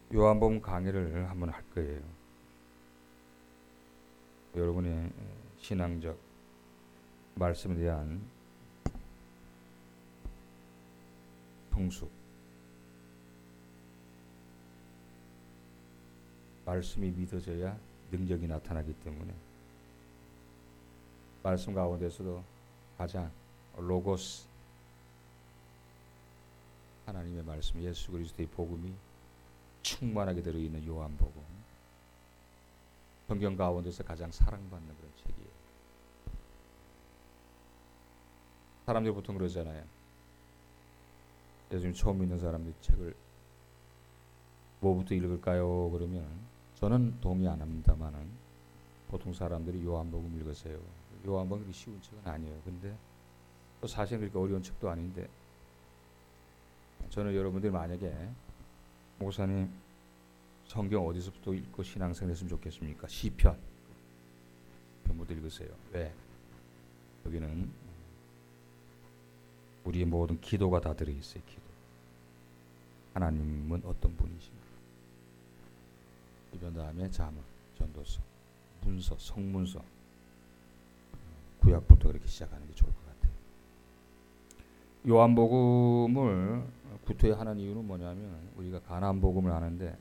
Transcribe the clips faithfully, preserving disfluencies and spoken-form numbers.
요한복음 강의를 한번 할 거예요. 여러분의 신앙적 말씀에 대한 성숙, 말씀이 믿어져야 능력이 나타나기 때문에 말씀 가운데서도 가장 로고스, 하나님의 말씀, 예수 그리스도의 복음이 충만하게 들어있는 요한복음, 성경 가운데서 가장 사랑받는 그런 책이에요. 사람들이 보통 그러잖아요. 예수님 처음 믿는 사람들이 책을 뭐부터 읽을까요? 그러면 저는 동의 안 합니다만은 보통 사람들이 요한복음 읽으세요. 요한복음이 그렇게 쉬운 책은 아니에요. 근데 또 사실은 그렇게 어려운 책도 아닌데, 저는 여러분들이 만약에 목사님 성경 어디서부터 읽고 신앙생활 했으면 좋겠습니까? 시편 전부터 읽으세요. 왜? 여기는 우리의 모든 기도가 다 들어있어요. 기도. 하나님은 어떤 분이신가? 이번 다음에 자문, 전도서, 문서, 성문서, 구약부터 그렇게 시작하는 게 좋을 것 같아요. 요한복음을 구토에 하는 이유는 뭐냐면, 우리가 가나안복음을 하는데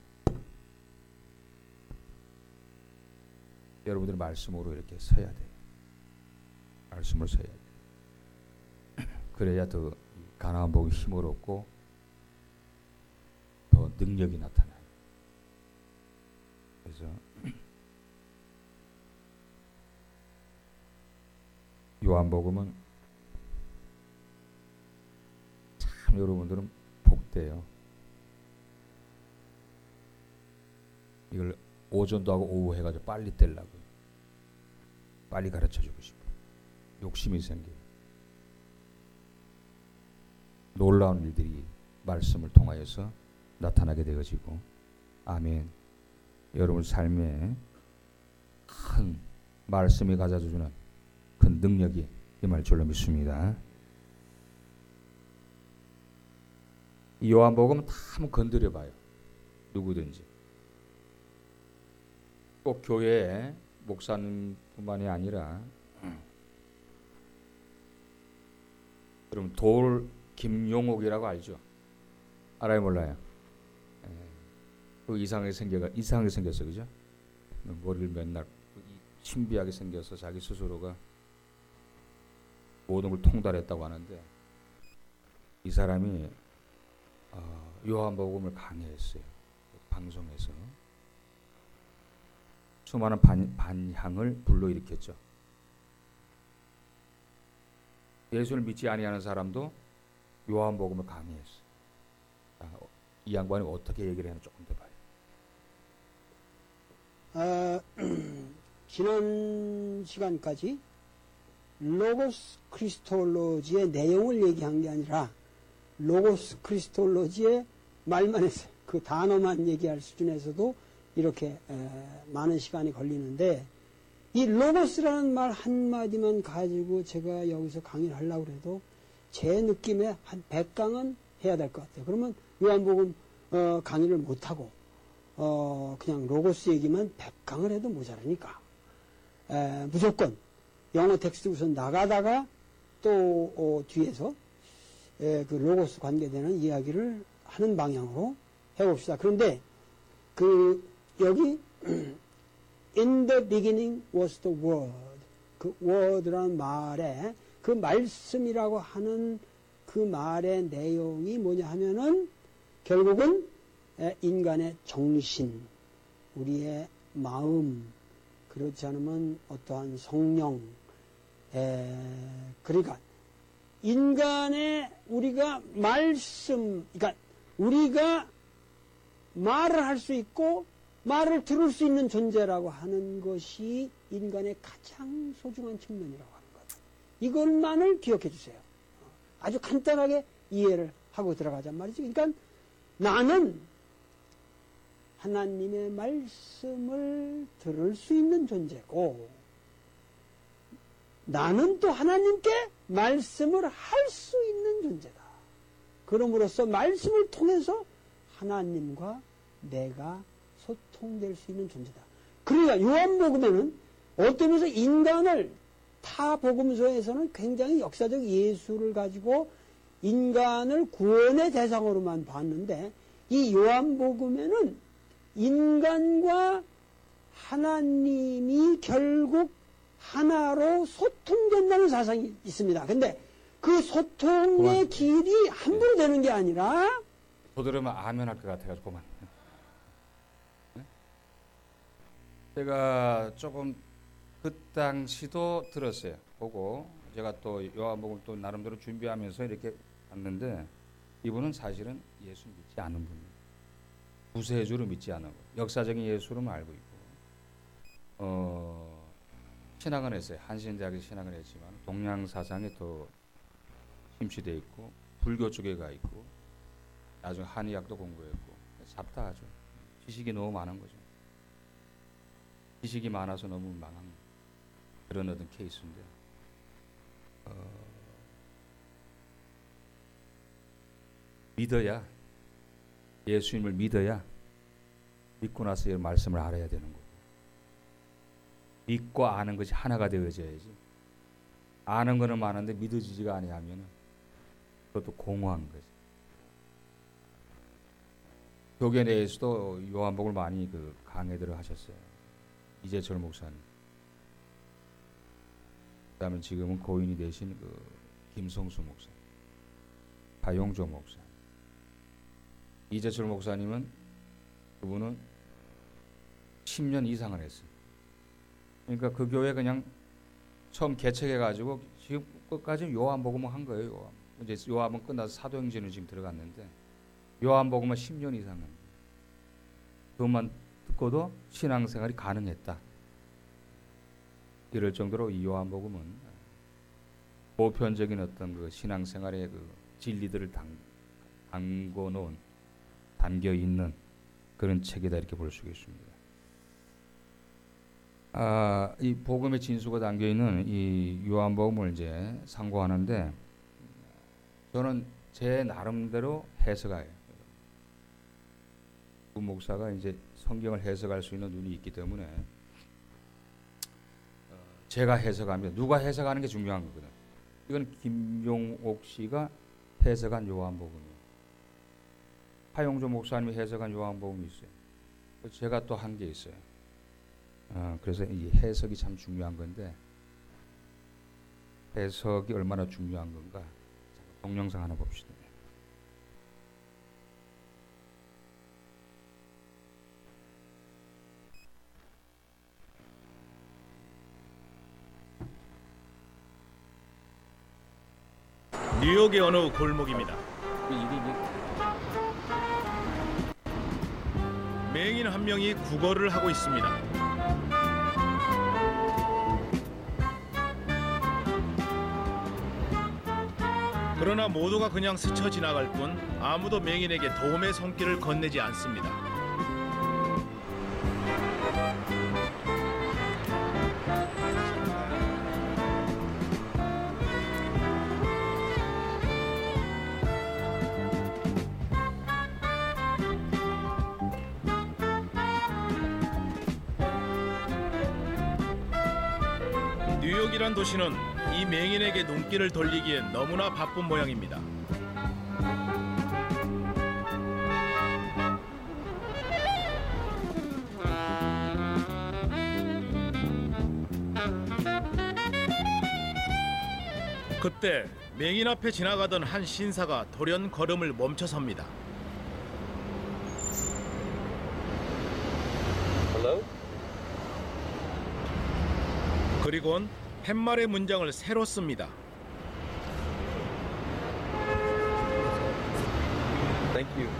여러분들이 말씀으로 이렇게 서야 돼요. 말씀을 서야 돼요. 그래야 더 가나안복음이 힘을 얻고 더 능력이 나타나요. 그래서 요한복음은 참 여러분들은 복돼요. 이걸 오전도 하고 오후 해가지고 빨리 떼려고, 빨리 가르쳐주고 싶어. 욕심이 생겨요. 놀라운 일들이 말씀을 통하여서 나타나게 되어지고, 아멘. 여러분 삶에 큰 말씀이 가져주는 큰 능력이 임할 줄로 믿습니다. 이 요한복음 다 한번 건드려봐요. 누구든지. 꼭 교회 목사님뿐만이 아니라, 여러분 돌 김용옥이라고 알죠? 알아요, 몰라요? 예. 그 이상하게 생겨가 이상하게 생겼어, 그죠? 머리를 맨날 신비하게 생겨서 자기 스스로가 모든 걸 통달했다고 하는데, 이 사람이 어, 요한복음을 강의했어요. 방송에서 수많은 반, 반향을 불러일으켰죠. 예수를 믿지 아니하는 사람도 요한복음을 강의했어요. 아, 이 양반이 어떻게 얘기를 하나 조금 더 봐요. 아, 지난 시간까지 로고스 크리스톨로지의 내용을 얘기한 게 아니라 로고스 크리스톨로지의 말만 했어요. 그 단어만 얘기할 수준에서도 이렇게 에, 많은 시간이 걸리는데, 이 로고스라는 말 한마디만 가지고 제가 여기서 강의를 하려고 해도 제 느낌에 한 백 강은 해야 될 것 같아요. 그러면 요한복음 어, 강의를 못하고 어, 그냥 로고스 얘기만 백 강을 해도 모자라니까 에, 무조건 영어 텍스트 우선 나가다가 또 어, 뒤에서 에, 그 로고스 관계되는 이야기를 하는 방향으로 해봅시다. 그런데 그 여기 In the beginning was the word. 그 word라는 말에 그 말씀이라고 하는 그 말의 내용이 뭐냐 하면은 결국은 인간의 정신, 우리의 마음, 그렇지 않으면 어떠한 성령, 에, 그러니까 인간의 우리가 말씀, 그러니까 우리가 말을 할 수 있고 말을 들을 수 있는 존재라고 하는 것이 인간의 가장 소중한 측면이라고 하는 것. 이것만을 기억해 주세요. 아주 간단하게 이해를 하고 들어가잔 말이지. 그러니까 나는 하나님의 말씀을 들을 수 있는 존재고, 나는 또 하나님께 말씀을 할 수 있는 존재다. 그럼으로써 말씀을 통해서 하나님과 내가 소통될 수 있는 존재다. 그러니까 요한복음에는 어떤 면에서 인간을 타 복음서에서는 굉장히 역사적 예수를 가지고 인간을 구원의 대상으로만 봤는데 이 요한복음에는 인간과 하나님이 결국 하나로 소통된다는 사상이 있습니다. 근데 그 소통의 그만. 길이 함부로 되는 게 아니라 더 들으면 아멘 할 것 같아가지고 그만. 네? 제가 조금 그 당시도 들었어요. 보고 제가 또 요한복음 또 나름대로 준비하면서 이렇게 봤는데 이분은 사실은 예수 믿지 않은 분이에요. 구세주로 믿지 않은 분. 역사적인 예수로만 알고 있고 어, 신학은 했어요. 한신대학에서 신학을 했지만 동양 사상에 더 심취되어 있고 불교 쪽에 가 있고 나중에 한의학도 공부했고 잡다하죠. 지식이 너무 많은 거죠. 지식이 많아서 너무 망한 그런 어떤 케이스인데 어, 믿어야 예수님을 믿어야 믿고 나서 이 말씀을 알아야 되는 거고 믿고 아는 것이 하나가 되어져야지 아는 거는 많은데 믿어지지가 아니하면 그것도 공허한 거지. 교계 내에서도 요한복음을 많이 그 강해들을 하셨어요. 이재철 목사님. 그다음에 지금은 고인이 되신 그 김성수 목사, 박용조 목사. 이재철 목사님은 그분은 십 년 이상을 했어요. 그러니까 그 교회 그냥 처음 개척해가지고 지금 끝까지 요한복음을 한 거예요. 요한. 이제 요한복음 끝나서 사도행전을 지금 들어갔는데 요한복음은 십 년 이상 한 거예요. 그것만 듣고도 신앙생활이 가능했다. 이럴 정도로 이 요한복음은 보편적인 어떤 그 신앙생활의 그 진리들을 담, 담고 놓은 담겨 있는 그런 책이다 이렇게 볼 수 있습니다. 아, 이 복음의 진수가 담겨 있는 이 요한복음을 이제 상고하는데 저는 제 나름대로 해석해요. 그 목사가 이제 성경을 해석할 수 있는 눈이 있기 때문에 제가 해석합니다. 누가 해석하는 게 중요한 거거든. 이건 김용옥 씨가 해석한 요한복음이에요. 하용조 목사님이 해석한 요한복음이 있어요. 제가 또 한 게 있어요. 어, 그래서 이 해석이 참 중요한 건데 해석이 얼마나 중요한 건가 동영상 하나 봅시다. 뉴욕의 어느 골목입니다. 맹인 한 명이 구걸을 하고 있습니다. 그러나 모두가 그냥 스쳐 지나갈 뿐 아무도 맹인에게 도움의 손길을 건네지 않습니다. 뉴욕이란 도시는 이 맹인에게 눈길을 돌리기엔 너무나 바쁜 모양입니다. 그때 맹인 앞에 지나가던 한 신사가 돌연 걸음을 멈춰섭니다. Hello? 그리곤 팻말의 문장을 새로 씁니다. Thank you.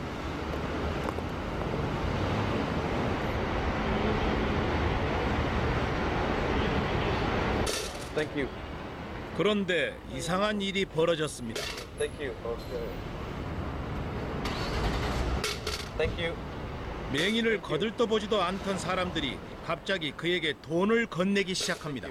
Thank you. 그런데 이상한 일이 벌어졌습니다. Thank you. Okay. Thank you. 맹인을 거들떠보지도 않던 사람들이 갑자기 그에게 돈을 건네기 시작합니다.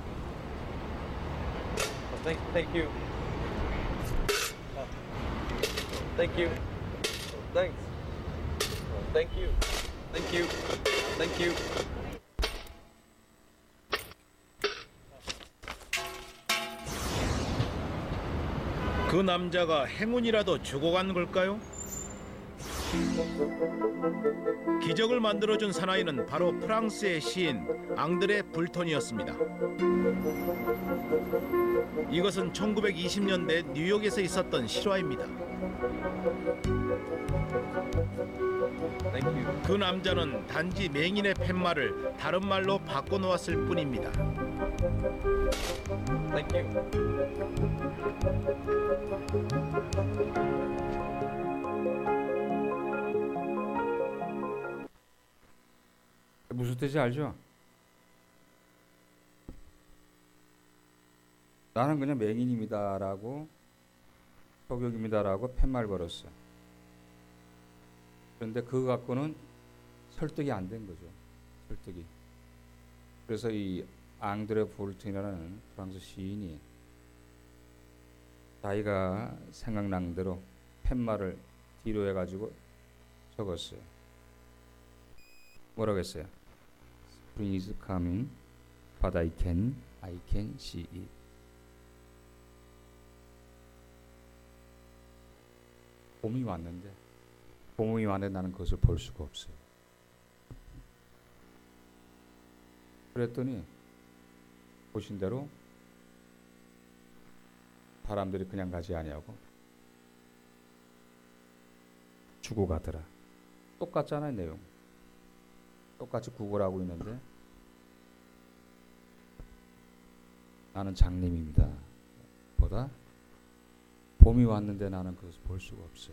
Thank, thank you. Thank you. Thanks. Thank you. Thank you. Thank you. 그 남자가 행운이라도 주고 간 걸까요? 기적을 만들어준 사나이는 바로 프랑스의 시인 앙드레 불톤이었습니다. 이것은 천구백이십 년대 뉴욕에서 있었던 실화입니다. Thank you. 그 남자는 단지 맹인의 팻말을 다른 말로 바꿔놓았을 뿐입니다. Thank you. 무슨 뜻인지 알죠? 나는 그냥 맹인입니다라고 소격입니다라고 팻말 걸었어. 그런데 그거 갖고는 설득이 안 된 거죠. 설득이. 그래서 이 앙드레 볼튼이라는 프랑스 시인이 자기가 생각난 대로 팻말을 뒤로 해가지고 적었어요. 뭐라고 했어요? Spring is coming, but I can, I can see it. 봄이 왔는데, 봄이 왔는데 나는 그것을 볼 수가 없어요. 그랬더니 보신 대로 사람들이 그냥 가지 아니하고 주고 가더라. 똑같잖아요, 내용. 똑같이 구걸하고 있는데 나는 장님입니다 보다 봄이 왔는데 나는 그것을 볼 수가 없어요.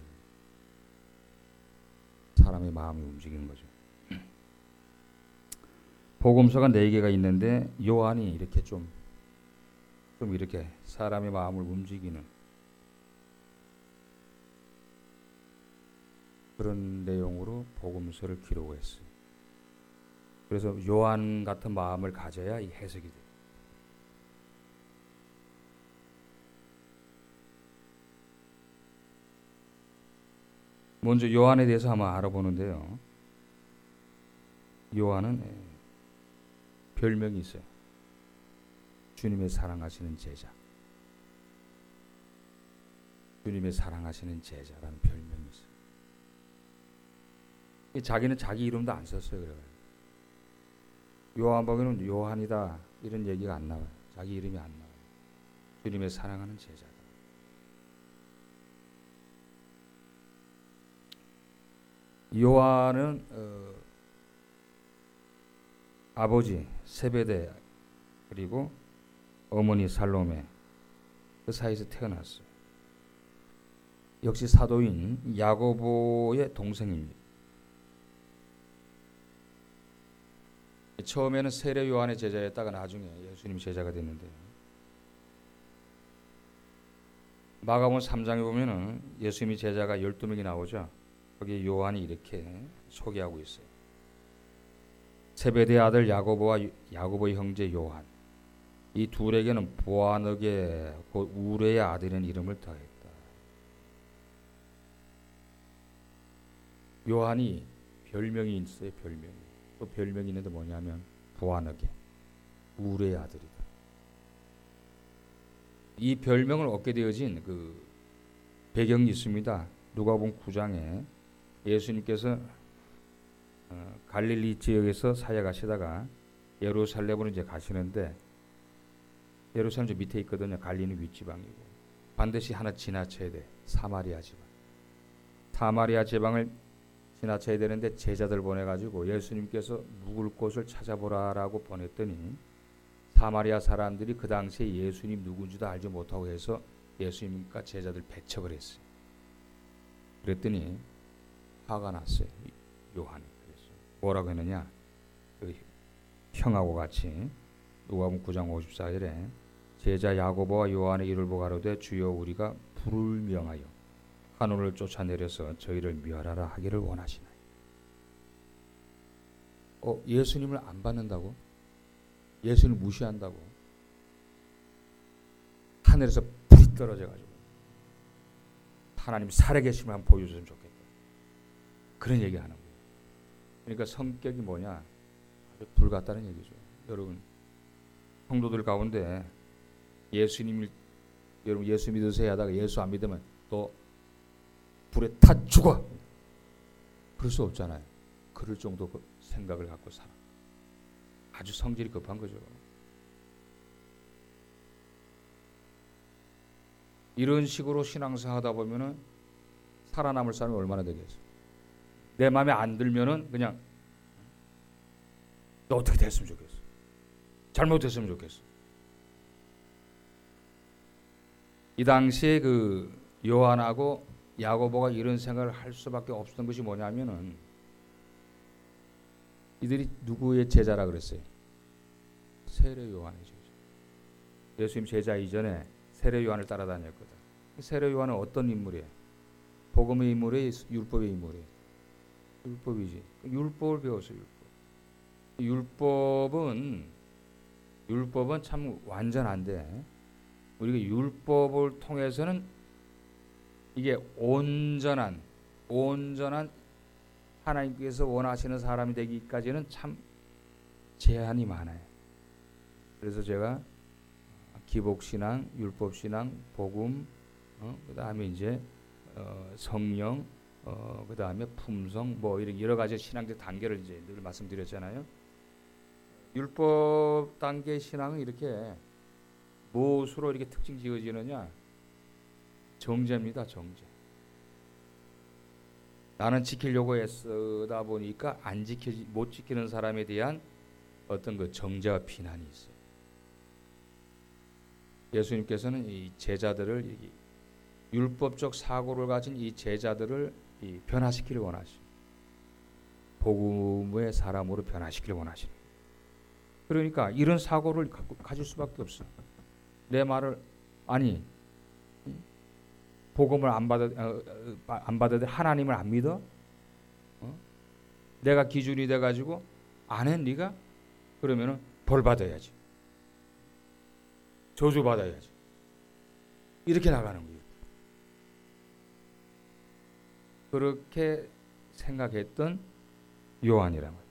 사람의 마음이 움직이는 거죠. 복음서가 네 개가 있는데 요한이 이렇게 좀, 좀 이렇게 사람의 마음을 움직이는 그런 내용으로 복음서를 기록했어요. 그래서 요한 같은 마음을 가져야 이 해석이 돼요. 먼저 요한에 대해서 한번 알아보는데요. 요한은 별명이 있어요. 주님의 사랑하시는 제자. 주님의 사랑하시는 제자라는 별명이 있어요. 자기는 자기 이름도 안 썼어요. 그래요. 요한복음에는 요한이다 이런 얘기가 안 나와요. 자기 이름이 안 나와요. 주님의 사랑하는 제자다. 요한은 어, 아버지 세베대 그리고 어머니 살로메 그 사이에서 태어났어요. 역시 사도인 야고보의 동생입니다. 처음에는 세례 요한의 제자였다가 나중에 예수님 제자가 됐는데 마가복음 삼 장에 보면은 예수님이 제자가 열두 명이 나오죠. 거기에 요한이 이렇게 소개하고 있어요. 세베대 아들 야고보와 야고보의 형제 요한 이 둘에게는 보아너게 곧 우레의 아들인 이름을 더했다. 요한이 별명이 있어요. 별명이. 또 별명이 있는데 뭐냐면 보아너게 우레의 아들이다. 이 별명을 얻게 되어진 그 배경이 있습니다. 누가복음 구 장에 예수님께서 어, 갈릴리 지역에서 사역하시다가 예루살렘으로 이제 가시는데 예루살렘 저 밑에 있거든요. 갈릴리 윗지방이고 반드시 하나 지나쳐야 돼. 사마리아 지방. 사마리아 지방을 지나쳐야 되는데 제자들 보내가지고 예수님께서 묵을 곳을 찾아보라라고 보냈더니 사마리아 사람들이 그 당시에 예수님 누군지도 알지 못하고 해서 예수님과 제자들 배척을 했어요. 그랬더니 화가 났어요. 요한이. 그래서 뭐라고 했느냐? 그 형하고 같이 누가복음 구 장 오십사 절에 제자 야고보와 요한의 이를 보고 가로되 주여 우리가 불을 명하여 하늘을 쫓아내려서 저희를 멸하라 하기를 원하시나요? 어, 예수님을 안 받는다고? 예수님을 무시한다고? 하늘에서 불이 떨어져가지고 하나님 살아계심을 한번 보여줬으면 좋겠다. 그런 얘기 하는 거예요. 그러니까 성격이 뭐냐? 아주 불 같다는 얘기죠. 여러분, 성도들 가운데 예수님을 여러분 예수 믿으세요 하다가 예수 안 믿으면 또 불에 타 죽어. 그럴 수 없잖아요. 그럴 정도 그 생각을 갖고 살아. 아주 성질이 급한 거죠. 이런 식으로 신앙생활 하다 보면은 살아남을 사람이 얼마나 되겠어. 내 마음에 안 들면은 그냥 너 어떻게 됐으면 좋겠어. 잘못됐으면 좋겠어. 이 당시에 그 요한하고 야고보가 이런 생각을 할 수밖에 없었던 것이 뭐냐면은 이들이 누구의 제자라 그랬어요? 세례 요한의 제자. 예수님 제자 이전에 세례 요한을 따라다녔거든. 세례 요한은 어떤 인물이에요? 복음의 인물이에요? 율법의 인물이에요? 율법이지. 율법을 배웠어요. 율법. 율법은 율법은 참 완전한데 우리가 율법을 통해서는 이게 온전한 온전한 하나님께서 원하시는 사람이 되기까지는 참 제한이 많아요. 그래서 제가 기복신앙, 율법신앙, 복음, 어, 그 다음에 이제 어, 성령, 어, 그 다음에 품성, 뭐 이런 여러 가지 신앙적 단계를 이제 늘 말씀드렸잖아요. 율법 단계 신앙은 이렇게 무엇으로 이렇게 특징 지어지느냐? 정죄입니다, 정죄. 나는 지키려고 애쓰다 보니까 안 지키지 못 지키는 사람에 대한 어떤 그 정죄와 비난이 있어요. 예수님께서는 이 제자들을 이 율법적 사고를 가진 이 제자들을 이 변화시키려 원하시고 복음의 사람으로 변화시키려 원하시는. 그러니까 이런 사고를 갖고, 가질 수밖에 없어. 내 말을 아니 복음을 안 받아 어, 안 받아도 하나님을 안 믿어? 어? 내가 기준이 돼 가지고 안 해 네가? 그러면은 벌 받아야지. 저주 받아야지. 이렇게 나가는 거예요. 그렇게 생각했던 요한이란 말이에요.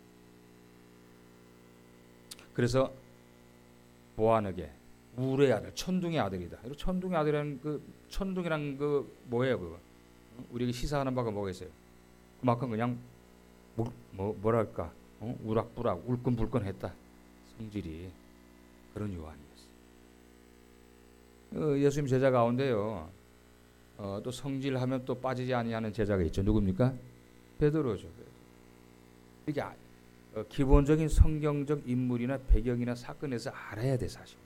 그래서 보아너게 우레의 아들, 천둥의 아들이다. 천둥의 아들이라는 그 천둥이란 그 뭐예요, 그거? 우리가 시사하는 바가 뭐가 있어요? 그만큼 그냥 뭐, 뭐 뭐랄까, 어? 우락부락, 울끈불끈했다. 성질이 그런 요한이었어요. 어, 예수님 제자 가운데요. 어, 또 성질하면 또 빠지지 아니하는 제자가 있죠. 누굽니까? 베드로죠. 이게 아, 어, 기본적인 성경적 인물이나 배경이나 사건에서 알아야 돼 사실.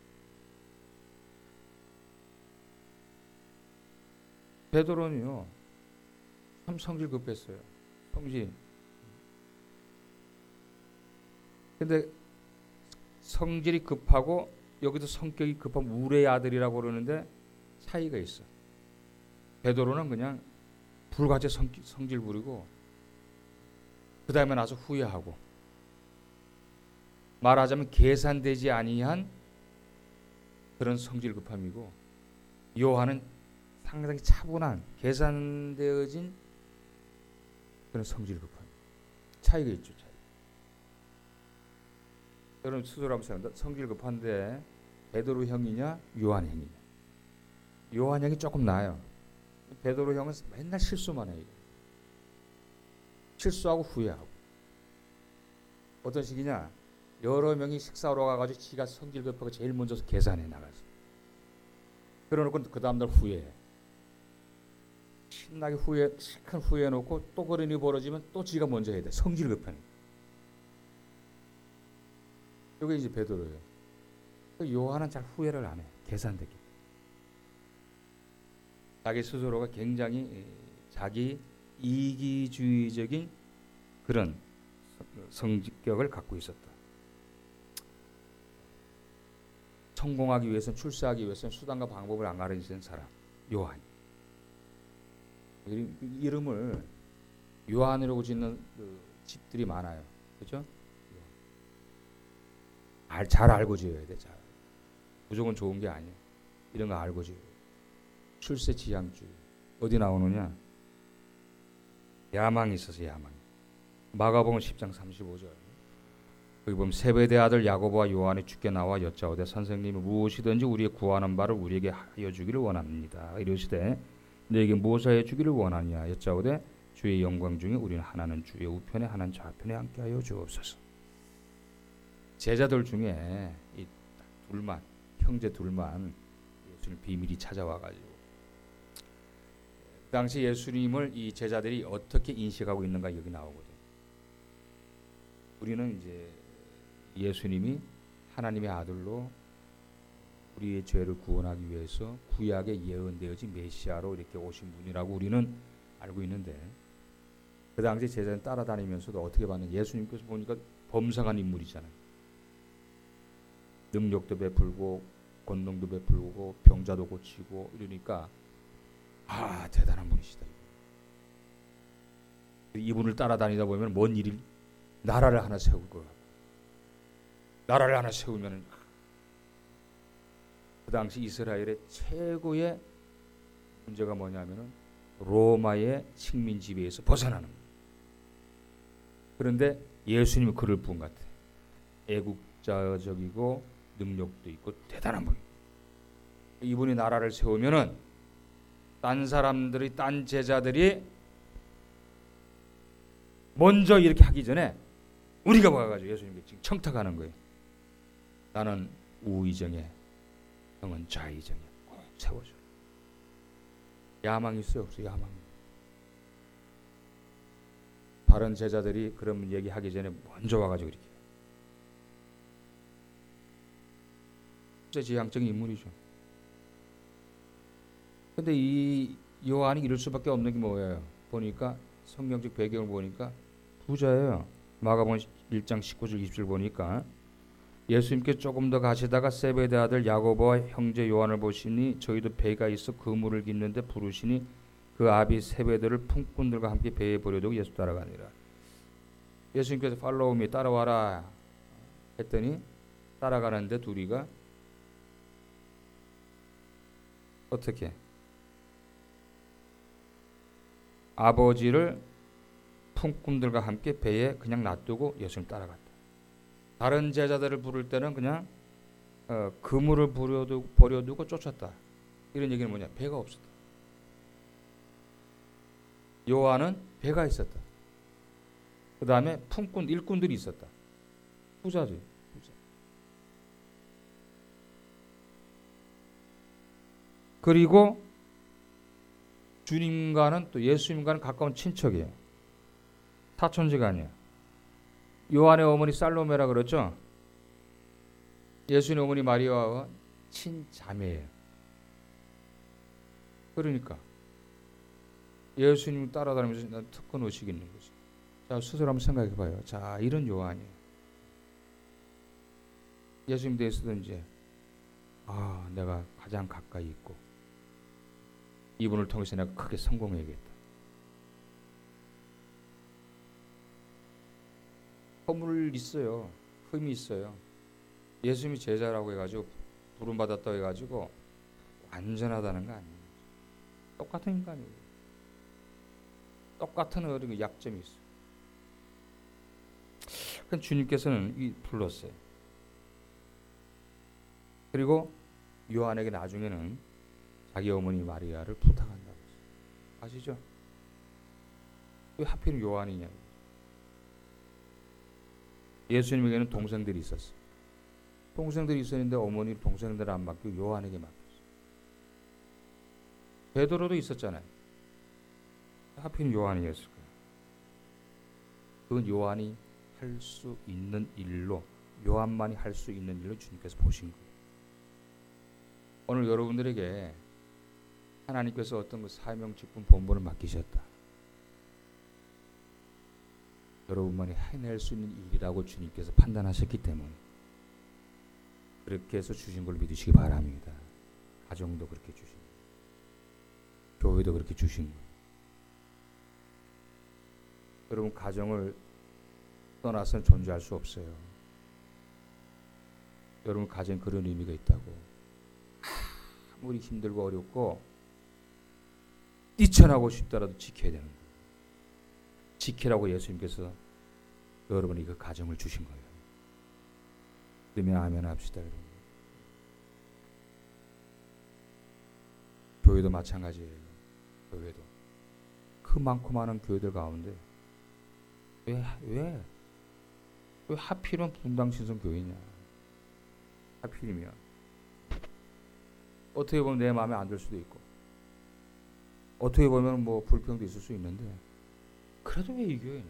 베드로는요 참 성질 급했어요. 성질. 근데 성질이 급하고 여기도 성격이 급한 우레의 아들이라고 그러는데 차이가 있어. 베드로는 그냥 불같이 성, 성질 부리고 그 다음에 나서 후회하고 말하자면 계산되지 아니한 그런 성질 급함이고 요한은 상당히 차분한 계산되어진 그런 성질 급함. 차이가 있죠. 차이. 여러분 스스로 한번 생각합니다. 성질 급한데 베드로 형이냐 요한 형이냐. 요한 형이 조금 나아요. 베드로 형은 맨날 실수만 해요. 실수하고 후회하고. 어떤 식이냐? 여러 명이 식사하러 가가지고 지가 성질 급하고 제일 먼저 계산해 나가서. 그러놓고 그 다음날 후회해. 신나게 후회, 큰 후회해놓고 또 그런 일이 벌어지면 또 지가 먼저 해야 돼. 성질 급한. 이게 이제 베드로예요. 요한은 잘 후회를 안 해. 계산되게. 자기 스스로가 굉장히 자기 이기주의적인 그런 성격을 갖고 있었다. 성공하기 위해서는 출세하기 위해서는 수단과 방법을 안 가르치는 사람 요한. 이름을 요한이라고 짓는 그 집들이 많아요. 그렇죠? 알, 잘 알고 지어야 돼. 잘. 무조건 좋은 게 아니에요. 이런 거 알고 지어야 돼. 출세지향주의. 어디 나오느냐? 야망이 있어서 야망. 마가복음 십 장 삼십오 절. 여기 보면 세베대 아들 야고보와 요한이 주께 나와 여짜오되 선생님이 무엇이든지 우리의 구하는 바를 우리에게 하여 주기를 원합니다. 이르시되 너에게 무엇을 해 주기를 원하냐 여짜오되 주의 영광 중에 우리는 하나는 주의 우편에 하나는 좌편에 함께하여 주옵소서. 제자들 중에 이 둘만 형제 둘만 예수님 비밀이 찾아와가지고 그 당시 예수님을 이 제자들이 어떻게 인식하고 있는가 여기 나오거든. 우리는 이제 예수님이 하나님의 아들로 우리의 죄를 구원하기 위해서 구약에 예언되어진 메시아로 이렇게 오신 분이라고 우리는 알고 있는데 그 당시 제자는 따라다니면서도 어떻게 봤느냐. 예수님께서 보니까 범상한 인물이잖아요. 능력도 베풀고 권능도 베풀고 병자도 고치고 이러니까 아 대단한 분이시다. 이분을 따라다니다 보면 뭔 일이 나라를 하나 세울 거야. 나라를 하나 세우면 그 당시 이스라엘의 최고의 문제가 뭐냐면은 로마의 식민 지배에서 벗어나는 거예요. 그런데 예수님이 그럴 분 같아. 애국자적이고 능력도 있고 대단한 분. 이분이 나라를 세우면은 딴 사람들이 딴 제자들이 먼저 이렇게 하기 전에 우리가 와가지고 예수님께 지금 청탁하는 거예요. 나는 우의정에 형은 좌의정에 꼭 세워줘. 야망이 있어요 없어요? 야망. 다른 제자들이 그런 얘기하기 전에 먼저 와가지고 이렇게 지향적인 인물이죠. 근데 이 요한이 이럴 수밖에 없는 게 뭐예요? 보니까 성경적 배경을 보니까 부자예요. 마가복음 일 장 십구 절 이십 절 보니까 예수님께 조금 더 가시다가 세베대 아들 야고보와 형제 요한을 보시니 저희도 배가 있어 그물을 깃는데 부르시니 그 아비 세베대를 품꾼들과 함께 배에 버려두고 예수 따라가니라. 예수님께서 팔로우미 따라와라 했더니 따라가는데 둘이가 어떻게 아버지를 품꾼들과 함께 배에 그냥 놔두고 예수님 따라갔다. 다른 제자들을 부를 때는 그냥 어, 그물을 버려두고, 버려두고 쫓았다. 이런 얘기는 뭐냐? 배가 없었다. 요한은 배가 있었다. 그 다음에 품꾼 일꾼들이 있었다. 부자지. 부자. 그리고 주님과는 또 예수님과는 가까운 친척이에요. 사촌지간이에요. 요한의 어머니 살로메라 그렇죠? 예수님의 어머니 마리아와 친자매예요. 그러니까 예수님 따라다니면서 특권 의식이 있는 거죠. 자, 스스로 한번 생각해 봐요. 자, 이런 요한이에요. 예수님 대해서도 이제 아, 내가 가장 가까이 있고 이분을 통해서 내가 크게 성공해야겠다. 허물 있어요. 흠이 있어요. 예수님이 제자라고 해가지고 부름받았다고 해가지고 완전하다는 거 아니에요. 똑같은 인간이에요. 똑같은 어떤 약점이 있어요. 그럼 주님께서는 이 불렀어요. 그리고 요한에게 나중에는 자기 어머니 마리아를 부탁한다고 했어요. 아시죠? 왜 하필 요한이냐? 예수님에게는 동생들이 있었어요. 동생들이 있었는데 어머니 동생들을 안 맡기고 요한에게 맡겼어요. 베드로도 있었잖아요. 하필 요한이었을까요? 그건 요한이 할 수 있는 일로, 요한만이 할 수 있는 일로 주님께서 보신 거예요. 오늘 여러분들에게 하나님께서 어떤 그 사명, 직분, 본분을 맡기셨다. 여러분만이 해낼 수 있는 일이라고 주님께서 판단하셨기 때문에 그렇게 해서 주신 걸 믿으시기 바랍니다. 가정도 그렇게 주신 거예요. 교회도 그렇게 주신 거예요. 여러분 가정을 떠나서는 존재할 수 없어요. 여러분 가정에 그런 의미가 있다고. 아무리 힘들고 어렵고 뛰쳐나고 싶더라도 지켜야 되는 거예요. 지키라고 예수님께서 여러분이 그 가정을 주신 거예요. 그러면 아멘 합시다. 여러분. 교회도 마찬가지예요. 교회도 그 많고 많은 교회들 가운데 왜 왜 왜 하필은 분당신성 교회냐? 하필이면 어떻게 보면 내 마음에 안 들 수도 있고 어떻게 보면 뭐 불평도 있을 수 있는데 그래도 왜 이 교회냐?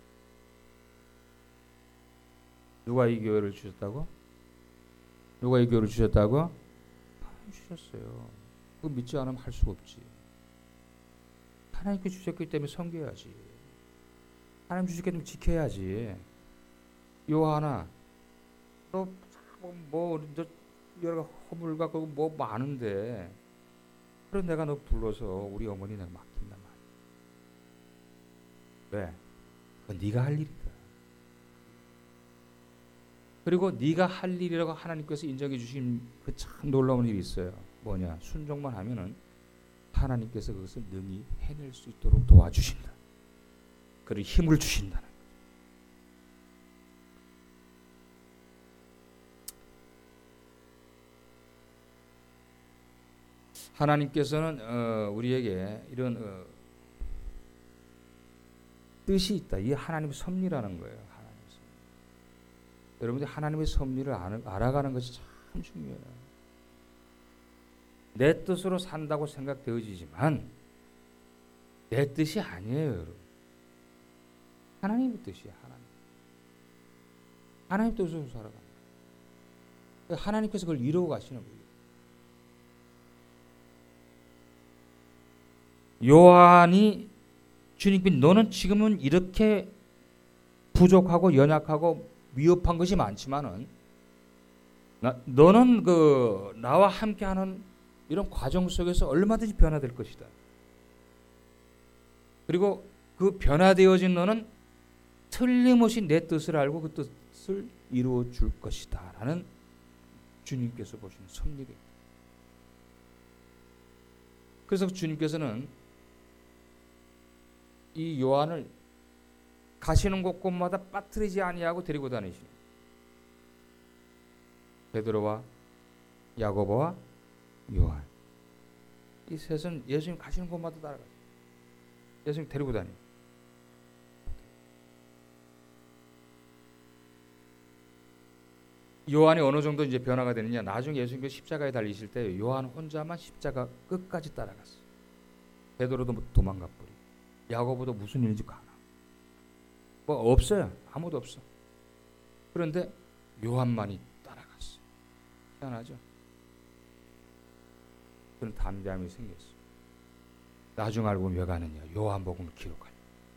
누가 이 교회를 주셨다고? 누가 이 교회를 주셨다고? 하나님 주셨어요. 그거 믿지 않으면 할 수가 없지. 하나님께 주셨기 때문에 섬겨야지. 하나님 주셨기 때문에 지켜야지. 요하나, 너뭐 여러 허물 갖고 뭐 많은데, 그래 내가 너 불러서 우리 어머니 내가 맡긴단 말이야. 왜? 그건 네가 할 일이다. 그리고 네가 할 일이라고 하나님께서 인정해 주신 그 참 놀라운 일이 있어요. 뭐냐? 순종만 하면은 하나님께서 그것을 능히 해낼 수 있도록 도와주신다. 그리고 힘을 주신다는 거죠. 하나님께서는 어, 우리에게 이런 어, 뜻이 있다. 이게 하나님의 섭리라는 거예요. 하나님의 섭리. 여러분들 하나님의 섭리를 알아가는 것이 참 중요해요. 내 뜻으로 산다고 생각되어지지만 내 뜻이 아니에요, 여러분. 하나님의 뜻이에요. 하나님. 하나님 뜻으로 살아가는 거예요. 하나님께서 그걸 이루어 가시는 거예요. 요한이 주님께 너는 지금은 이렇게 부족하고 연약하고 미흡한 것이 많지만은 나, 너는 그 나와 함께하는 이런 과정 속에서 얼마든지 변화될 것이다. 그리고 그 변화되어진 너는 틀림없이 내 뜻을 알고 그 뜻을 이루어 줄 것이다. 라는 주님께서 보시는 섭리가 있다. 그래서 주님께서는 이 요한을 가시는 곳곳마다 빠뜨리지 아니하고 데리고 다니시니 베드로와 야고보와 요한 이 셋은 예수님 가시는 곳마다 따라가요. 예수님 데리고 다녀요. 요한이 어느 정도 이제 변화가 되느냐? 나중에 예수님께서 십자가에 달리실 때 요한 혼자만 십자가 끝까지 따라갔어요. 베드로도 도망가 버리고 야고보도 무슨 일인지 가나. 뭐 없어요. 아무도 없어. 그런데 요한만이 따라갔어요. 희한하죠? 그런 담대함이 생겼어요. 나중 알고 왜 가느냐? 요한복음을 기록하려.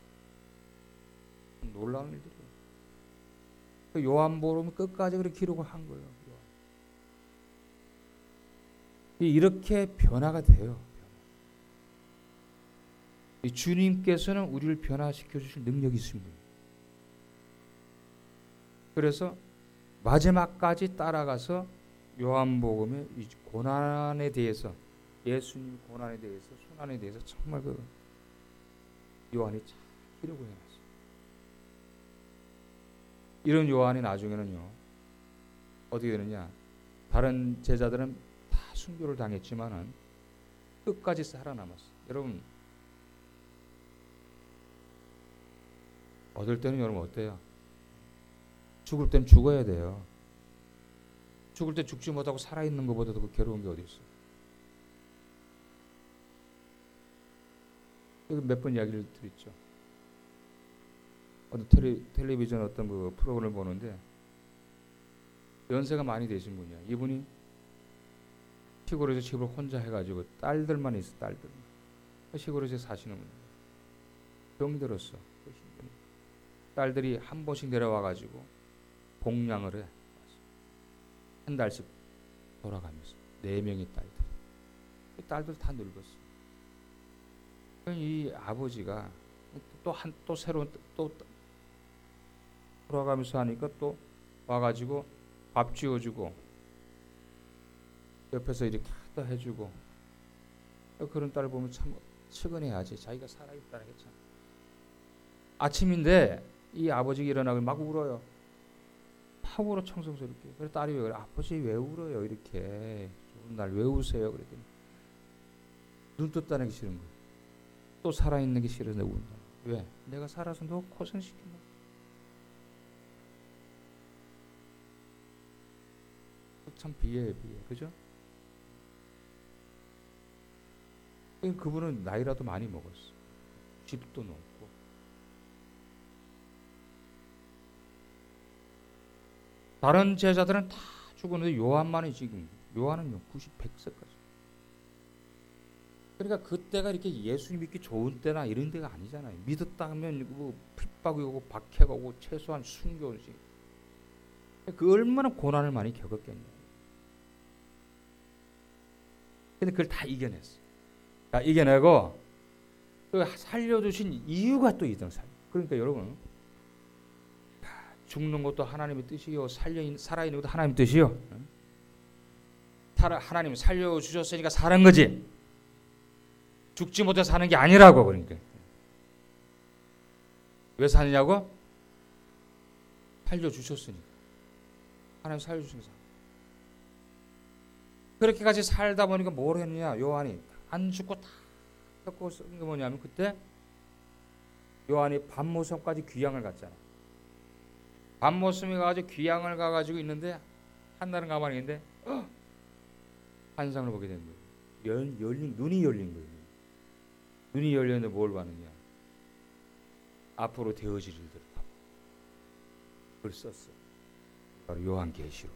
놀라운 일들이에요. 그 요한복음을 끝까지 그렇게 기록을 한 거예요. 이렇게 변화가 돼요. 이 주님께서는 우리를 변화시켜 주실 능력이 있습니다. 그래서 마지막까지 따라가서 요한복음의 이 고난에 대해서 예수님 고난에 대해서 순환에 대해서 정말 그 요한이 잘 기록을 해놨어요. 이런 요한이 나중에는요 어떻게 되느냐? 다른 제자들은 다 순교를 당했지만은 끝까지 살아남았어요. 여러분 얻을 때는 여러분 어때요? 죽을 땐 죽어야 돼요. 죽을 때 죽지 못하고 살아있는 것보다도 그 괴로운 게 어디 있어요? 여기 몇 번 이야기를 드렸죠. 어떤 텔레, 텔레비전 어떤 그 프로그램을 보는데 연세가 많이 되신 분이야. 이분이 시골에서 집을 혼자 해가지고 딸들만 있어. 딸들. 시골에서 사시는 분이야. 병들었어. 딸들이 한 번씩 내려와가지고 봉양을 해. 한 달씩 돌아가면서 네 명의 딸들. 딸들 다 늙었어. 이 아버지가 또 한 또 새로운 또 돌아가면서 하니까 또 와가지고 밥 지어주고 옆에서 이렇게 다 해주고 그런 딸을 보면 참 측은해야지. 자기가 살아있다는 게 참. 아침인데 이 아버지가 일어나고 막 울어요. 막 울어 청성스럽게. 그래 딸이 왜 그래? 아버지 왜 울어요? 이렇게 좋은 날 왜 우세요? 그랬더니 눈 떴다는 게 싫은 거. 또 살아있는 게 싫은데 운다. 왜? 내가 살아서 너 고생시킨다. 참 비애예요, 비애. 그죠? 그분은 나이라도 많이 먹었어. 집도 넘고. 다른 제자들은 다 죽었는데 요한만이 지금, 요한은요 구십, 백 세까지. 그러니까 그때가 이렇게 예수 믿기 좋은 때나 이런 데가 아니잖아요. 믿었다 하면 뭐 핍박이 오고 박해가 오고 최소한 순교지. 그 얼마나 고난을 많이 겪었겠냐. 근데 그걸 다 이겨냈어. 다 이겨내고 그 살려주신 이유가 또 있던 삶. 그러니까 여러분 죽는 것도 하나님의 뜻이요, 살려 살아있는 것도 하나님의 뜻이요. 하나님 살려주셨으니까 사는 거지. 죽지 못해 사는 게 아니라고. 그러니까 왜 사느냐고? 살려주셨으니까. 하나님 살려주시니까. 그렇게까지 살다 보니까 뭘 했느냐? 요한이 안 죽고 다 겪고 쓴 게 뭐냐면 그때 요한이 밤모섬까지 귀향을 갔잖아. 밤모섬에 가가지고 귀향을 가가지고 있는데 한날은 가만히 있는데 어! 환상을 보게 된 거예요. 열, 열린 눈이 열린 거예요. 눈이 열렸는데 뭘 봤느냐? 앞으로 되어질 일들을 봐. 그걸 썼어. 바로 요한계시록.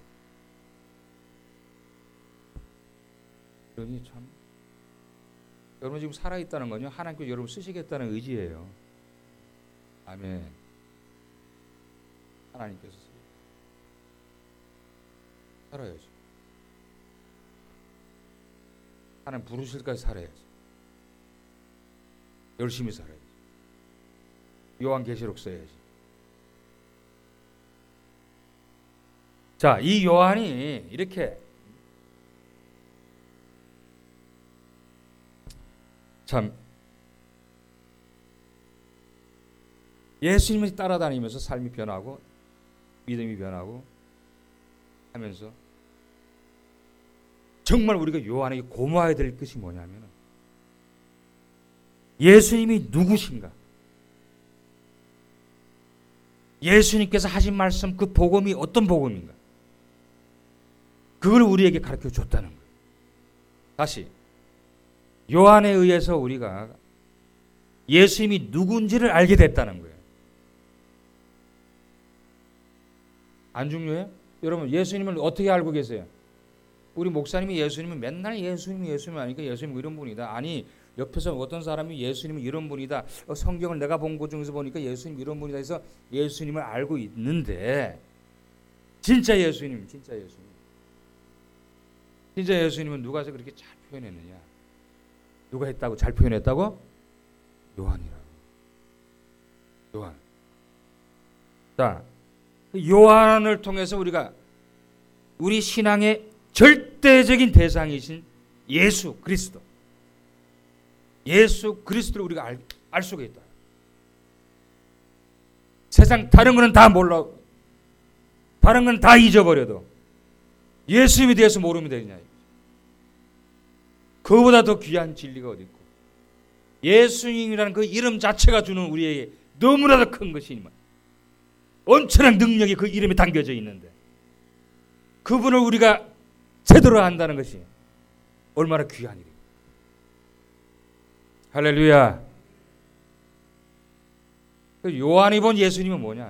그러니 참 여러분 지금 살아있다는 건요 하나님께서 여러분 쓰시겠다는 의지예요. 아멘. 하나님께서 살아야지. 하나님 부르실까지 살아야지. 열심히 살아야지. 요한계시록 써야지. 자, 이 요한이 이렇게 참 예수님을 따라다니면서 삶이 변하고 믿음이 변하고 하면서 정말 우리가 요한에게 고마워야 될 것이 뭐냐면 예수님이 누구신가? 예수님께서 하신 말씀 그 복음이 어떤 복음인가? 그걸 우리에게 가르쳐 줬다는 거예요. 다시 요한에 의해서 우리가 예수님이 누군지를 알게 됐다는 거예요. 안 중요해요? 여러분 예수님을 어떻게 알고 계세요? 우리 목사님이 예수님은 맨날 예수님이 예수님 아니까 예수님 이런 분이다. 아니 옆에서 어떤 사람이 예수님은 이런 분이다. 어, 성경을 내가 본 것 중에서 보니까 예수님 이런 분이다 해서 예수님을 알고 있는데 진짜 예수님, 진짜 예수님. 진짜 예수님은 누가 해서 그렇게 잘 표현했느냐? 누가 했다고 잘 표현했다고? 요한이라고. 요한. 자, 요한을 통해서 우리가 우리 신앙의 절대적인 대상이신 예수 그리스도, 예수 그리스도를 우리가 알, 알 수가 있다. 세상 다른 거는 다 몰라, 다른 건 다 잊어버려도 예수님에 대해서 모르면 되느냐. 그보다 더 귀한 진리가 어디 있고 예수님이라는 그 이름 자체가 주는 우리에게 너무나도 큰 것이 엄청난 능력이 그 이름에 담겨져 있는데 그분을 우리가 제대로 안다는 것이 얼마나 귀한 일입니까? 할렐루야. 요한이 본 예수님은 뭐냐?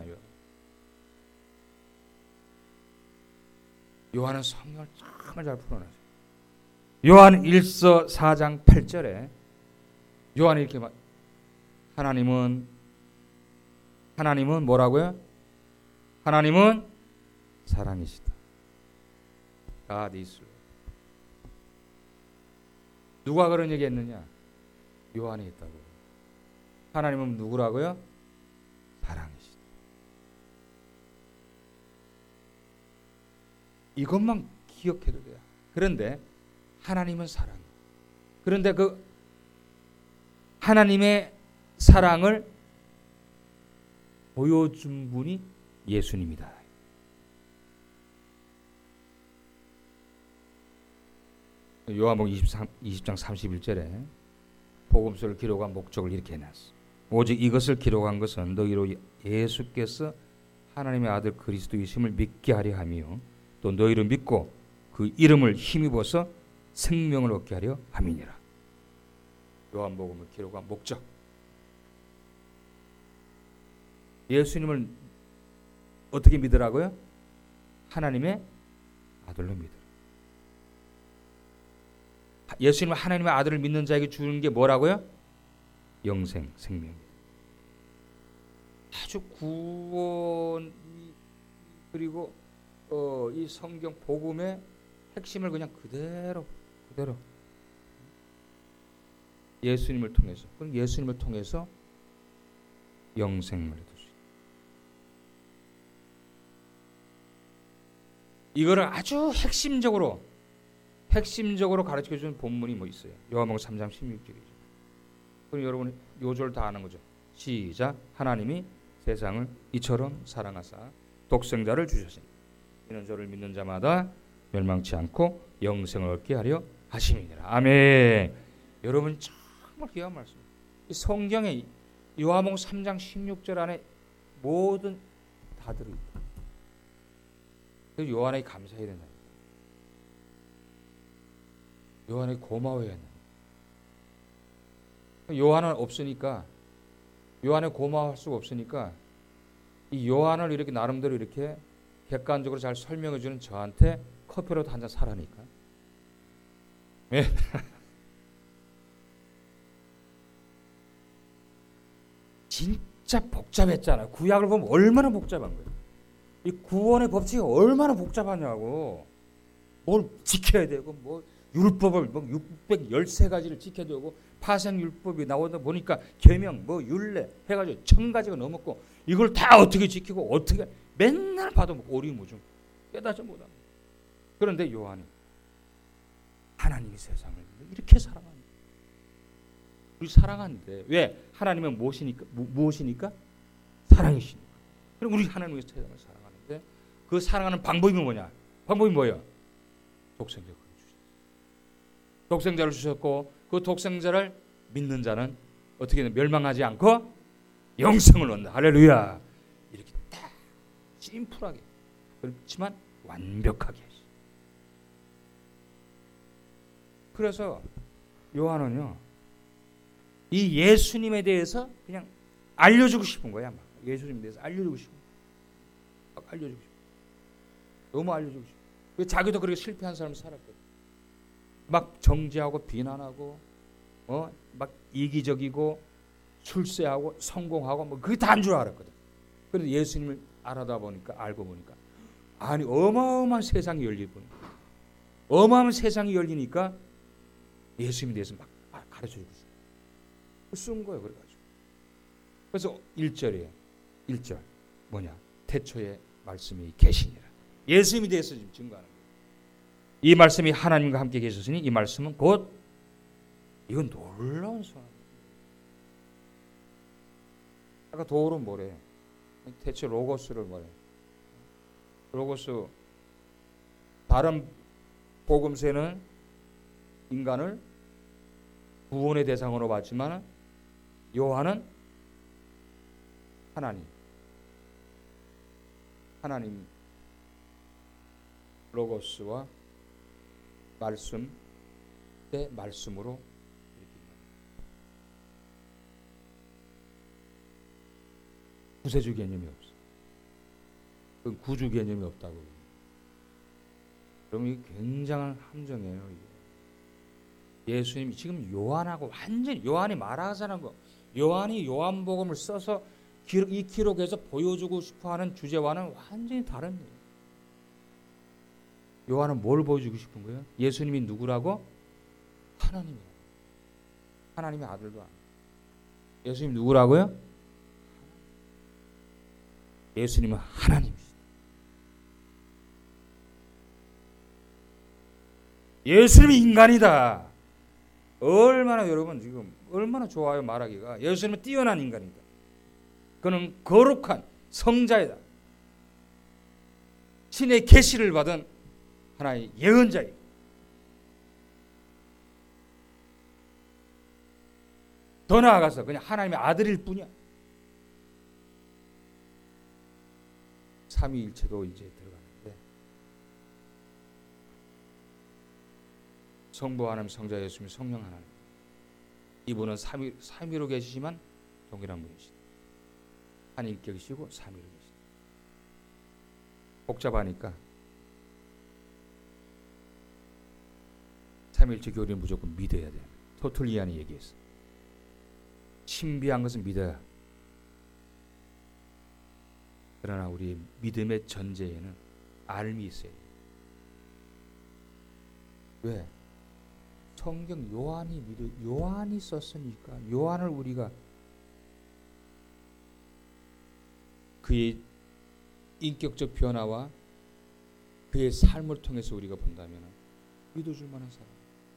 요한은 성경을 정말 잘 풀어놨어요. 요한 일서 사 장 팔 절에 요한이 이렇게 말, 하나님은 하나님은 뭐라고요? 하나님은 사랑이시다. God is love. 누가 그런 얘기 했느냐? 요한이 했다고. 하나님은 누구라고요? 사랑이시다. 이것만 기억해도 돼요. 그런데 하나님은 사랑. 그런데 그 하나님의 사랑을 보여준 분이 예수님이다. 요한복음 이십 장 삼십일 절에 복음서를 기록한 목적을 이렇게 해놨어. 오직 이것을 기록한 것은 너희로 예수께서 하나님의 아들 그리스도이심을 믿게 하려 함이요 또 너희를 믿고 그 이름을 힘입어서 생명을 얻게 하려 함이니라. 요한복음을 기록한 목적. 예수님을 어떻게 믿으라고요? 하나님의 아들로 믿으라. 예수님은 하나님의 아들을 믿는 자에게 주는 게 뭐라고요? 영생, 생명입니다. 아주 구원 그리고 어, 이 성경 복음의 핵심을 그냥 그대로 그대로 예수님을 통해서 그럼 예수님을 통해서 영생을 얻을 수 있어요. 이거를 아주 핵심적으로 핵심적으로 가르쳐 주는 본문이 뭐 있어요? 요한복음 삼 장 십육 절이죠. 그럼 여러분 요절 다 아는 거죠. 시작. 하나님이 세상을 이처럼 사랑하사 독생자를 주셨으니 이는 저를 믿는 자마다 멸망치 않고 영생을 얻게 하려 하심이니라. 아멘. 여러분 정말 귀한 말씀. 이 성경에 요한복음 삼 장 십육 절 안에 모든 다 들어있다. 그래서 요한에게 감사해야 된다. 요한에게 고마워해야 된다. 요한은 없으니까 요한에 고마워할 수가 없으니까 이 요한을 이렇게 나름대로 이렇게 객관적으로 잘 설명해 주는 저한테 커피라도 한 잔 사라니까. 네. 진짜 복잡했잖아요. 구약을 보면 얼마나 복잡한 거예요. 이 구원의 법칙이 얼마나 복잡하냐고. 뭘 지켜야 되고 뭐 율법을 뭐 육백십삼 가지를 지켜야 되고 파생율법이 나오다 보니까 계명 뭐 율례 해가지고 천 가지가 넘었고 이걸 다 어떻게 지키고 어떻게 맨날 봐도 뭐 오리무중 깨닫지 못합니다. 그런데 요한이 하나님이 세상을 이렇게 사랑합니다. 우리 사랑하는데 왜? 하나님은 무엇이니까? 무, 무엇이니까? 사랑이시니까. 그럼 우리 하나님의 세상을 사랑하는데 그 사랑하는 방법이 뭐냐? 방법이 뭐예요? 독생자를 주셨어요. 독생자를 주셨고 그 독생자를 믿는 자는 어떻게든 멸망하지 않고 영생을 얻는다. 할렐루야. 이렇게 딱 심플하게 그렇지만 완벽하게 했어요. 그래서 요한은요 이 예수님에 대해서 그냥 알려주고 싶은 거야. 막 예수님에 대해서 알려주고 싶은 거야. 막 알려주고 싶어. 너무 알려주고 싶어. 자기도 그렇게 실패한 사람이 살았거든. 막 정죄하고 비난하고 어? 막 이기적이고 출세하고 성공하고 뭐 그게 다인 줄 알았거든. 그런데 예수님을 알아다 보니까 알고 보니까 아니 어마어마한 세상이 열릴 뿐. 어마어마한 세상이 열리니까 예수님에 대해서 막 가르쳐주고 있어요. 쓴 거예요. 그래가지고 그래서 일 절에 일 절 뭐냐 태초에 말씀이 계시니라. 예수님에 대해서 지금 증거하는 거예요. 이 말씀이 하나님과 함께 계셨으니 이 말씀은 곧 이건 놀라운 소원. 아까 도울은 뭐래? 태초 로고스를 뭐래? 로고스 다른 복음서에는 인간을 구원의 대상으로 봤지만 요한은 하나님 하나님 로고스와 말씀 때 말씀으로 구세주 개념이 없어. 그건 구주 개념이 없다고. 그럼 이게 굉장한 함정이에요. 이게. 예수님이 지금 요한하고 완전히 요한이 말하자는 거, 요한이 요한복음을 써서 기록, 이 기록에서 보여주고 싶어하는 주제와는 완전히 다른 거예요. 요한은 뭘 보여주고 싶은 거예요? 예수님이 누구라고? 하나님이에요. 하나님의 아들도 아니에요. 예수님 누구라고요? 예수님은 하나님이시다. 예수님이 인간이다. 얼마나 여러분 지금 얼마나 좋아요 말하기가. 예수님은 뛰어난 인간이다. 그는 거룩한 성자이다. 신의 계시를 받은 하나의 예언자이다. 더 나아가서 그냥 하나님의 아들일 뿐이야. 삼위일체도 이제 들어가는데 성부 하나님, 성자 예수님, 성령 하나님. 이분은 삼위, 삼위로 계시지만 동일한 분이시다. 한 인격이시고 삼위로 계시다. 복잡하니까 삼위일체 교리는 무조건 믿어야 돼. 토틀리안이 얘기했어. 신비한 것은 믿어야. 그러나 우리 믿음의 전제에는 알미 있어야 돼. 왜? 성경 요한이 믿어, 요한이 썼으니까 요한을 우리가 그의 인격적 변화와 그의 삶을 통해서 우리가 본다면 믿어줄 만한 사람.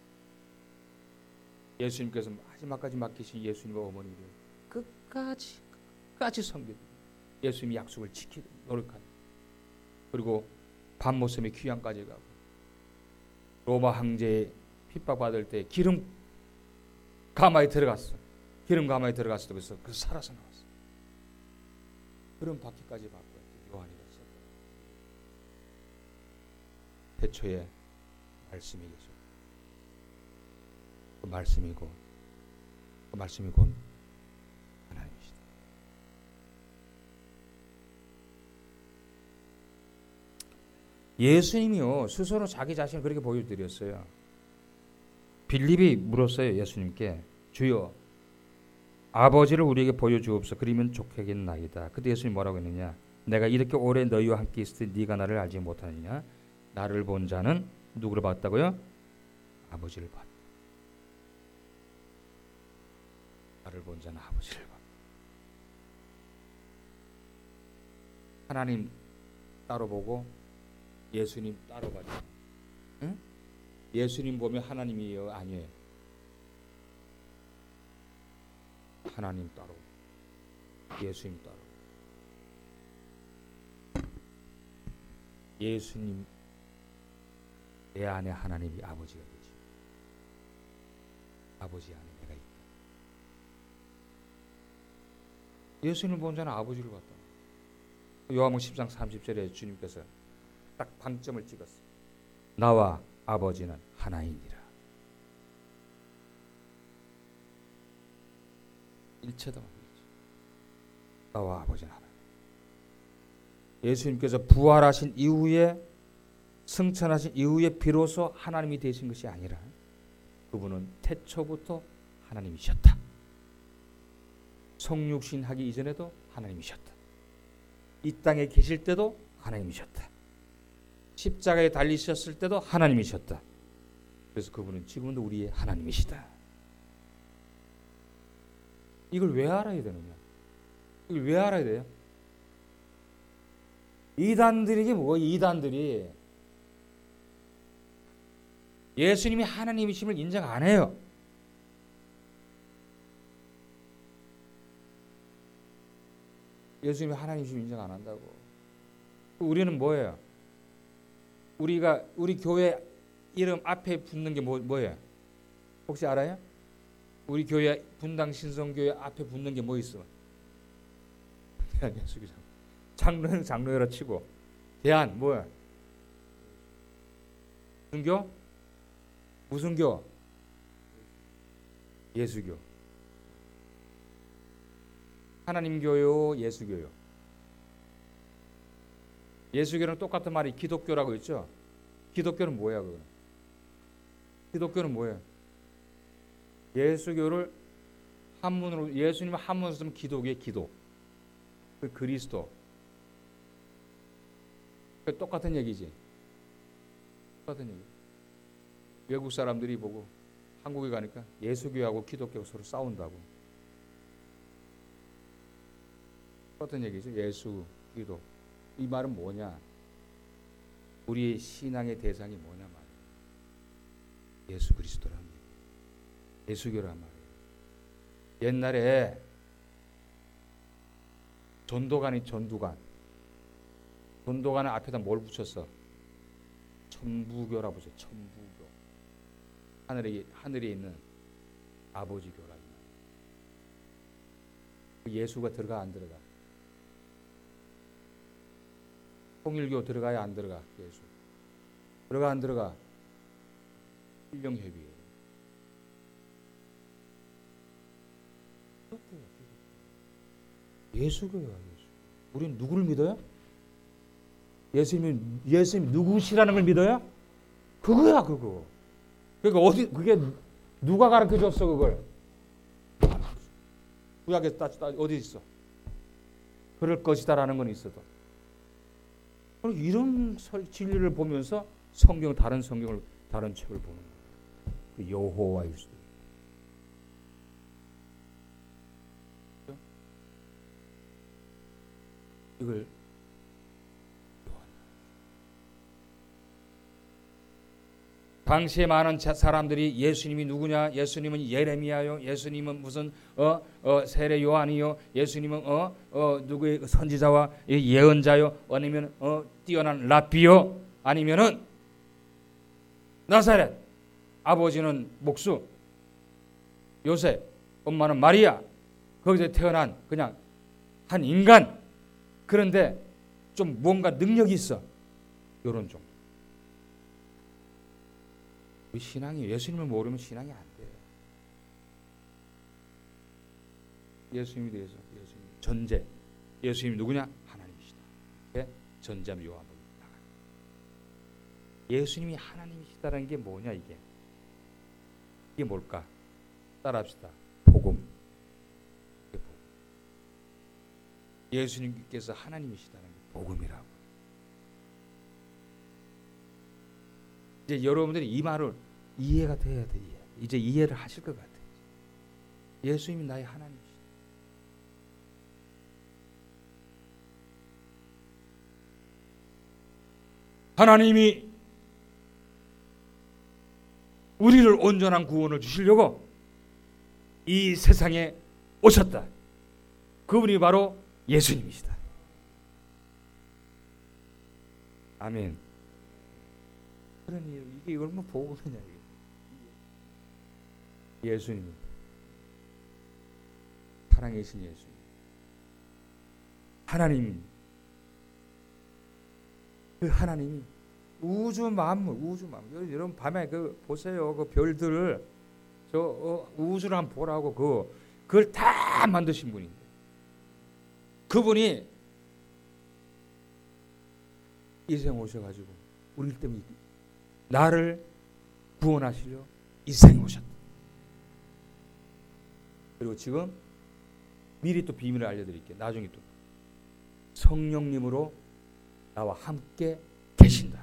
예수님께서 마지막까지 맡기신 예수님과 어머니를 끝까지 끝까지 섬겨. 예수님이 약속을 지키고 노력하는. 그리고 밤모섬의 귀향까지 가고 로마 황제의 핍박받을 때 기름 가마에 들어갔어. 기름 가마에 들어갔어. 그래서 그 살아서 나왔어. 그런 바퀴까지 받고 요한이 됐어. 태초에 말씀이 계셔. 그 말씀이고 그 말씀이 곧 하나님이시다. 예수님이요 스스로 자기 자신을 그렇게 보여드렸어요. 빌립이 물었어요. 예수님께 주여 아버지를 우리에게 보여주옵소서. 그러면 좋겠나이다. 그때 예수님이 뭐라고 했느냐. 내가 이렇게 오래 너희와 함께 있을 때 네가 나를 알지 못하느냐. 나를 본 자는 누구를 봤다고요? 아버지를 봤다. 나를 본 자는 아버지를 봤다. 하나님 따로 보고 예수님 따로 봐요. 응? 예수님 보면 하나님이에요? 아니에요. 하나님 따로, 예수님 따로. 예수님 내 안에 하나님이 아버지가 되지. 아버지 안에 내가 있다. 예수님을 본 자는 아버지를 봤다. 요한복음 십 장 삼십 절에 주님께서 딱 방점을 찍었어요. 나와 아버지는 하나이니라. 일체다. 나와 아버지는 하나. 예수님께서 부활하신 이후에 승천하신 이후에 비로소 하나님이 되신 것이 아니라 그분은 태초부터 하나님이셨다. 성육신 하기 이전에도 하나님이셨다. 이 땅에 계실 때도 하나님이셨다. 십자가에 달리셨을 때도 하나님이셨다. 그래서 그분은 지금도 우리의 하나님이시다. 이걸 왜 알아야 되느냐? 이걸 왜 알아야 돼요? 이단들이 이게 뭐 이단들이 예수님이 하나님이심을 인정 안 해요. 예수님이 하나님이심을 인정 안 한다고. 우리는 뭐예요? 우리가 우리 교회 이름 앞에 붙는 게 뭐, 뭐예요? 혹시 알아요? 우리 교회 분당 신성교회 앞에 붙는 게 뭐 있어? 대한 예수교장. 장로는 장로회라 치고 대한 뭐야? 무슨 교? 무슨 교? 예수교. 하나님 교요, 예수교요. 예수교는 똑같은 말이 기독교라고 있죠. 기독교는 뭐야 그거? 기독교는 뭐예요? 예수교를 한문으로 예수님을 한문으로 쓰면 기독의 기도. 그 그리스도. 그 똑같은 얘기지. 똑같은 얘기. 외국 사람들이 보고 한국에 가니까 예수교하고 기독교가 서로 싸운다고. 똑같은 얘기죠. 예수, 기도. 이 말은 뭐냐? 우리의 신앙의 대상이 뭐냐 말이에요. 예수 그리스도라는 얘기예요. 예수교란 말이에요. 옛날에 전도관이 전두관. 전도관은 앞에다 뭘 붙였어? 천부교라 붙여. 천부교. 하늘에 하늘에 있는 아버지 교라. 예수가 들어가 안 들어가? 통일교 들어가야 안 들어가? 예수 들어가 안 들어가? 신령협의회. 예수교야. 예수. 우리는 누구를 믿어요? 예수님이 예수님이 누구시라는 걸 믿어요? 그거야 그거. 그러니까 어디 그게 누가 가르쳐 줬어 그걸? 구약에 따 어디 있어? 그럴 것이다라는 건 있어도. 이런 진리를 보면서 성경 다른 성경을 다른 책을 보는 거예요. 그 여호와일 수도 있고. 이걸 당시에 많은 사람들이 예수님이 누구냐? 예수님은 예레미야요. 예수님은 무슨 어, 어 세례 요한이요. 예수님은 어, 어 누구의 선지자와 예언자요. 아니면 어 뛰어난 랍비요. 아니면은 나사렛. 아버지는 목수. 요셉. 엄마는 마리아. 거기서 태어난 그냥 한 인간. 그런데 좀 뭔가 능력이 있어. 이런 종. 우리 신앙이 예수님을 모르면 신앙이 안 돼요. 예수님에 대해서 예수님 전제. 예수님이 누구냐? 하나님이시다. 네? 전제하면 요한복음 나가요. 예수님이 하나님이시다라는 게 뭐냐 이게? 이게 뭘까? 따라합시다. 복음. 예수님께서 하나님이시다는 게 복음이라고. 이제 여러분들이 이 말을 이해가 돼야 돼. 이제 이해를 하실 것 같아요. 예수님이 나의 하나님이시다. 하나님이 우리를 온전한 구원을 주시려고 이 세상에 오셨다. 그분이 바로 예수님이시다. 아멘. 그러니 이게 얼마나 복음이냐 이게. 예수님, 살아계신 예수님, 하나님, 그 하나님이 우주 만물, 우주 만물. 여러분 밤에 그 보세요, 그 별들을 저 어, 우주를 한번 보라고 그 그걸 다 만드신 분인데, 그분이 이 세상 오셔가지고 우리 때문에 나를 구원하시려 이 세상에 오셨다. 그리고 지금 미리 또 비밀을 알려드릴게요. 나중에 또 성령님으로 나와 함께 계신다.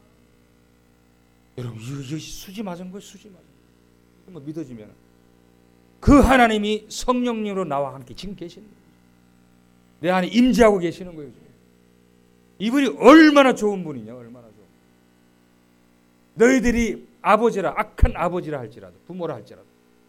여러분 이거 수지 맞은 거예요. 수지 맞은 거예요. 이거 믿어지면 그 하나님이 성령님으로 나와 함께 지금 계시는 거예요. 내 안에 임재하고 계시는 거예요. 지금. 이분이 얼마나 좋은 분이냐. 얼마나 좋은. 너희들이 아버지라 악한 아버지라 할지라도 부모라 할지라도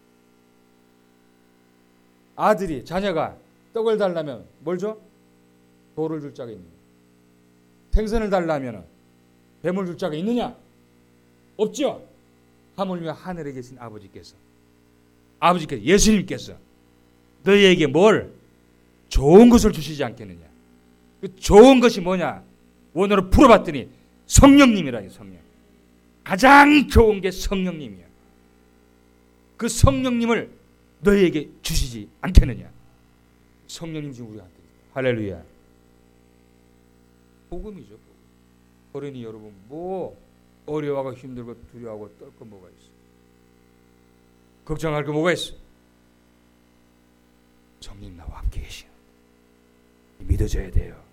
아들이 자녀가 떡을 달라면 뭘 줘? 돌을 줄 자가 있느냐? 생선을 달라면 뱀을 줄 자가 있느냐? 없죠. 하물며 하늘에 계신 아버지께서 아버지께서 예수님께서 너희에게 뭘 좋은 것을 주시지 않겠느냐? 그 좋은 것이 뭐냐? 원어로 풀어봤더니 성령님이라. 성령. 가장 좋은 게 성령님이야. 그 성령님을 너희에게 주시지 않겠느냐? 성령님 지금 우리한테 할렐루야. 복음이죠. 복음. 그러니 여러분 뭐 어려워하고 힘들고 두려워하고 떨 거 뭐가 있어? 걱정할 거 뭐가 있어? 성령 나와 함께 계시는 믿어져야 돼요.